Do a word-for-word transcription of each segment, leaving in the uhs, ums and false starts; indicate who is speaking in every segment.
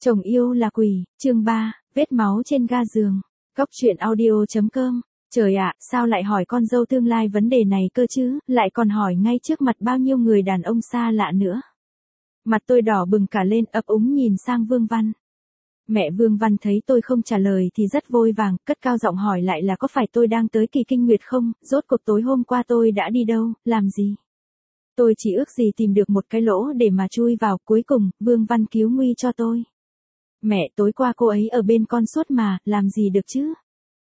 Speaker 1: Chồng yêu là quỷ, chương ba, vết máu trên ga giường. Góc truyện audio chấm com. Trời ạ, sao lại hỏi con dâu tương lai vấn đề này cơ chứ, lại còn hỏi ngay trước mặt bao nhiêu người đàn ông xa lạ nữa. Mặt tôi đỏ bừng cả lên, ấp úng nhìn sang Vương Văn. Mẹ Vương Văn thấy tôi không trả lời thì rất vội vàng, cất cao giọng hỏi lại là có phải tôi đang tới kỳ kinh nguyệt không, rốt cuộc tối hôm qua tôi đã đi đâu, làm gì. Tôi chỉ ước gì tìm được một cái lỗ để mà chui vào, cuối cùng, Vương Văn cứu nguy cho tôi. Mẹ, tối qua cô ấy ở bên con suốt mà, làm gì được chứ?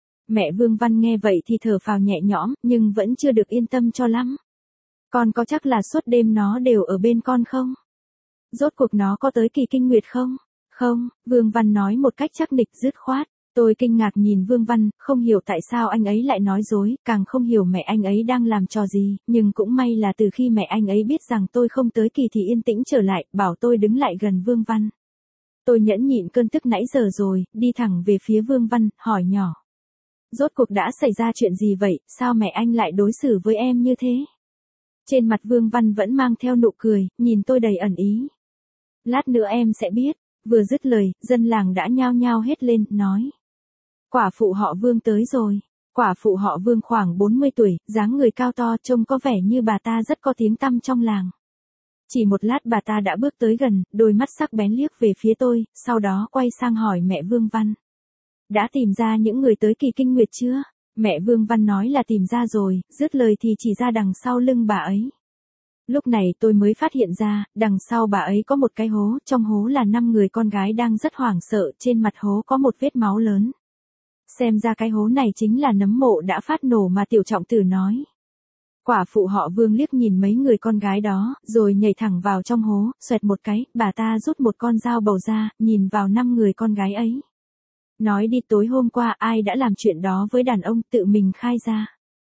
Speaker 1: Mẹ Vương Văn nghe vậy thì thở phào nhẹ nhõm, nhưng vẫn chưa được yên tâm cho lắm. Con có chắc là suốt đêm nó đều ở bên con không? Rốt cuộc nó có tới kỳ kinh nguyệt không? Không, Vương Văn nói một cách chắc nịch dứt khoát. Tôi kinh ngạc nhìn Vương Văn, không hiểu tại sao anh ấy lại nói dối, càng không hiểu mẹ anh ấy đang làm trò gì, nhưng cũng may là từ khi mẹ anh ấy biết rằng tôi không tới kỳ thì yên tĩnh trở lại, bảo tôi đứng lại gần Vương Văn. Tôi nhẫn nhịn cơn tức nãy giờ rồi, đi thẳng về phía Vương Văn, hỏi nhỏ. Rốt cuộc đã xảy ra chuyện gì vậy, sao mẹ anh lại đối xử với em như thế? Trên mặt Vương Văn vẫn mang theo nụ cười, nhìn tôi đầy ẩn ý. Lát nữa em sẽ biết, vừa dứt lời, dân làng đã nhao nhao hết lên, nói. Quả phụ họ Vương tới rồi. Quả phụ họ Vương khoảng bốn mươi tuổi, dáng người cao to, trông có vẻ như bà ta rất có tiếng tăm trong làng. Chỉ một lát bà ta đã bước tới gần, đôi mắt sắc bén liếc về phía tôi, sau đó quay sang hỏi mẹ Vương Văn. Đã tìm ra những người tới kỳ kinh nguyệt chưa? Mẹ Vương Văn nói là tìm ra rồi, dứt lời thì chỉ ra đằng sau lưng bà ấy. Lúc này tôi mới phát hiện ra, đằng sau bà ấy có một cái hố, trong hố là năm người con gái đang rất hoảng sợ, trên mặt hố có một vết máu lớn. Xem ra cái hố này chính là nấm mộ đã phát nổ mà tiểu trọng tử nói. Quả phụ họ Vương liếc nhìn mấy người con gái đó, rồi nhảy thẳng vào trong hố, xoẹt một cái, bà ta rút một con dao bầu ra, nhìn vào năm người con gái ấy. Nói đi, tối hôm qua ai đã làm chuyện đó với đàn ông, tự mình khai ra.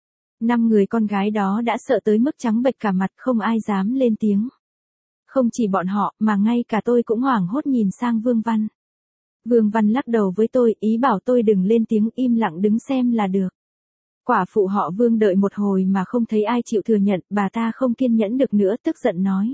Speaker 1: Năm người con gái đó đã sợ tới mức trắng bệch cả mặt, không ai dám lên tiếng. Không chỉ bọn họ, mà ngay cả tôi cũng hoảng hốt nhìn sang Vương Văn. Vương Văn lắc đầu với tôi, ý bảo tôi đừng lên tiếng, im lặng đứng xem là được. Quả phụ họ Vương đợi một hồi mà không thấy ai chịu thừa nhận, bà ta không kiên nhẫn được nữa, tức giận nói.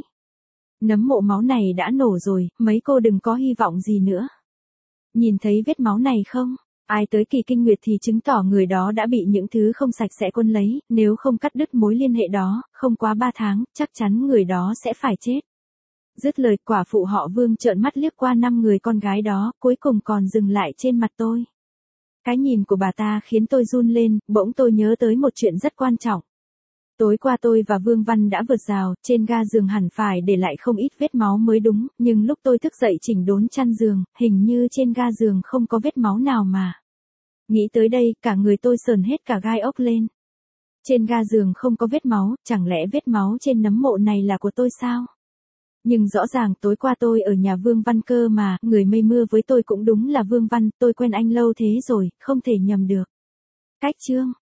Speaker 1: Nấm mộ máu này đã nổ rồi, mấy cô đừng có hy vọng gì nữa. Nhìn thấy vết máu này không? Ai tới kỳ kinh nguyệt thì chứng tỏ người đó đã bị những thứ không sạch sẽ quân lấy, nếu không cắt đứt mối liên hệ đó, không quá ba tháng, chắc chắn người đó sẽ phải chết. Dứt lời, quả phụ họ Vương trợn mắt liếc qua năm người con gái đó, cuối cùng còn dừng lại trên mặt tôi. Cái nhìn của bà ta khiến tôi run lên, bỗng tôi nhớ tới một chuyện rất quan trọng. Tối qua tôi và Vương Văn đã vượt rào, trên ga giường hẳn phải để lại không ít vết máu mới đúng, nhưng lúc tôi thức dậy chỉnh đốn chăn giường, hình như trên ga giường không có vết máu nào mà. Nghĩ tới đây, cả người tôi sờn hết cả gai ốc lên. Trên ga giường không có vết máu, chẳng lẽ vết máu trên nấm mộ này là của tôi sao? Nhưng rõ ràng tối qua tôi ở nhà Vương Văn cơ mà, người mây mưa với tôi cũng đúng là Vương Văn, tôi quen anh lâu thế rồi, không thể nhầm được. Cách chương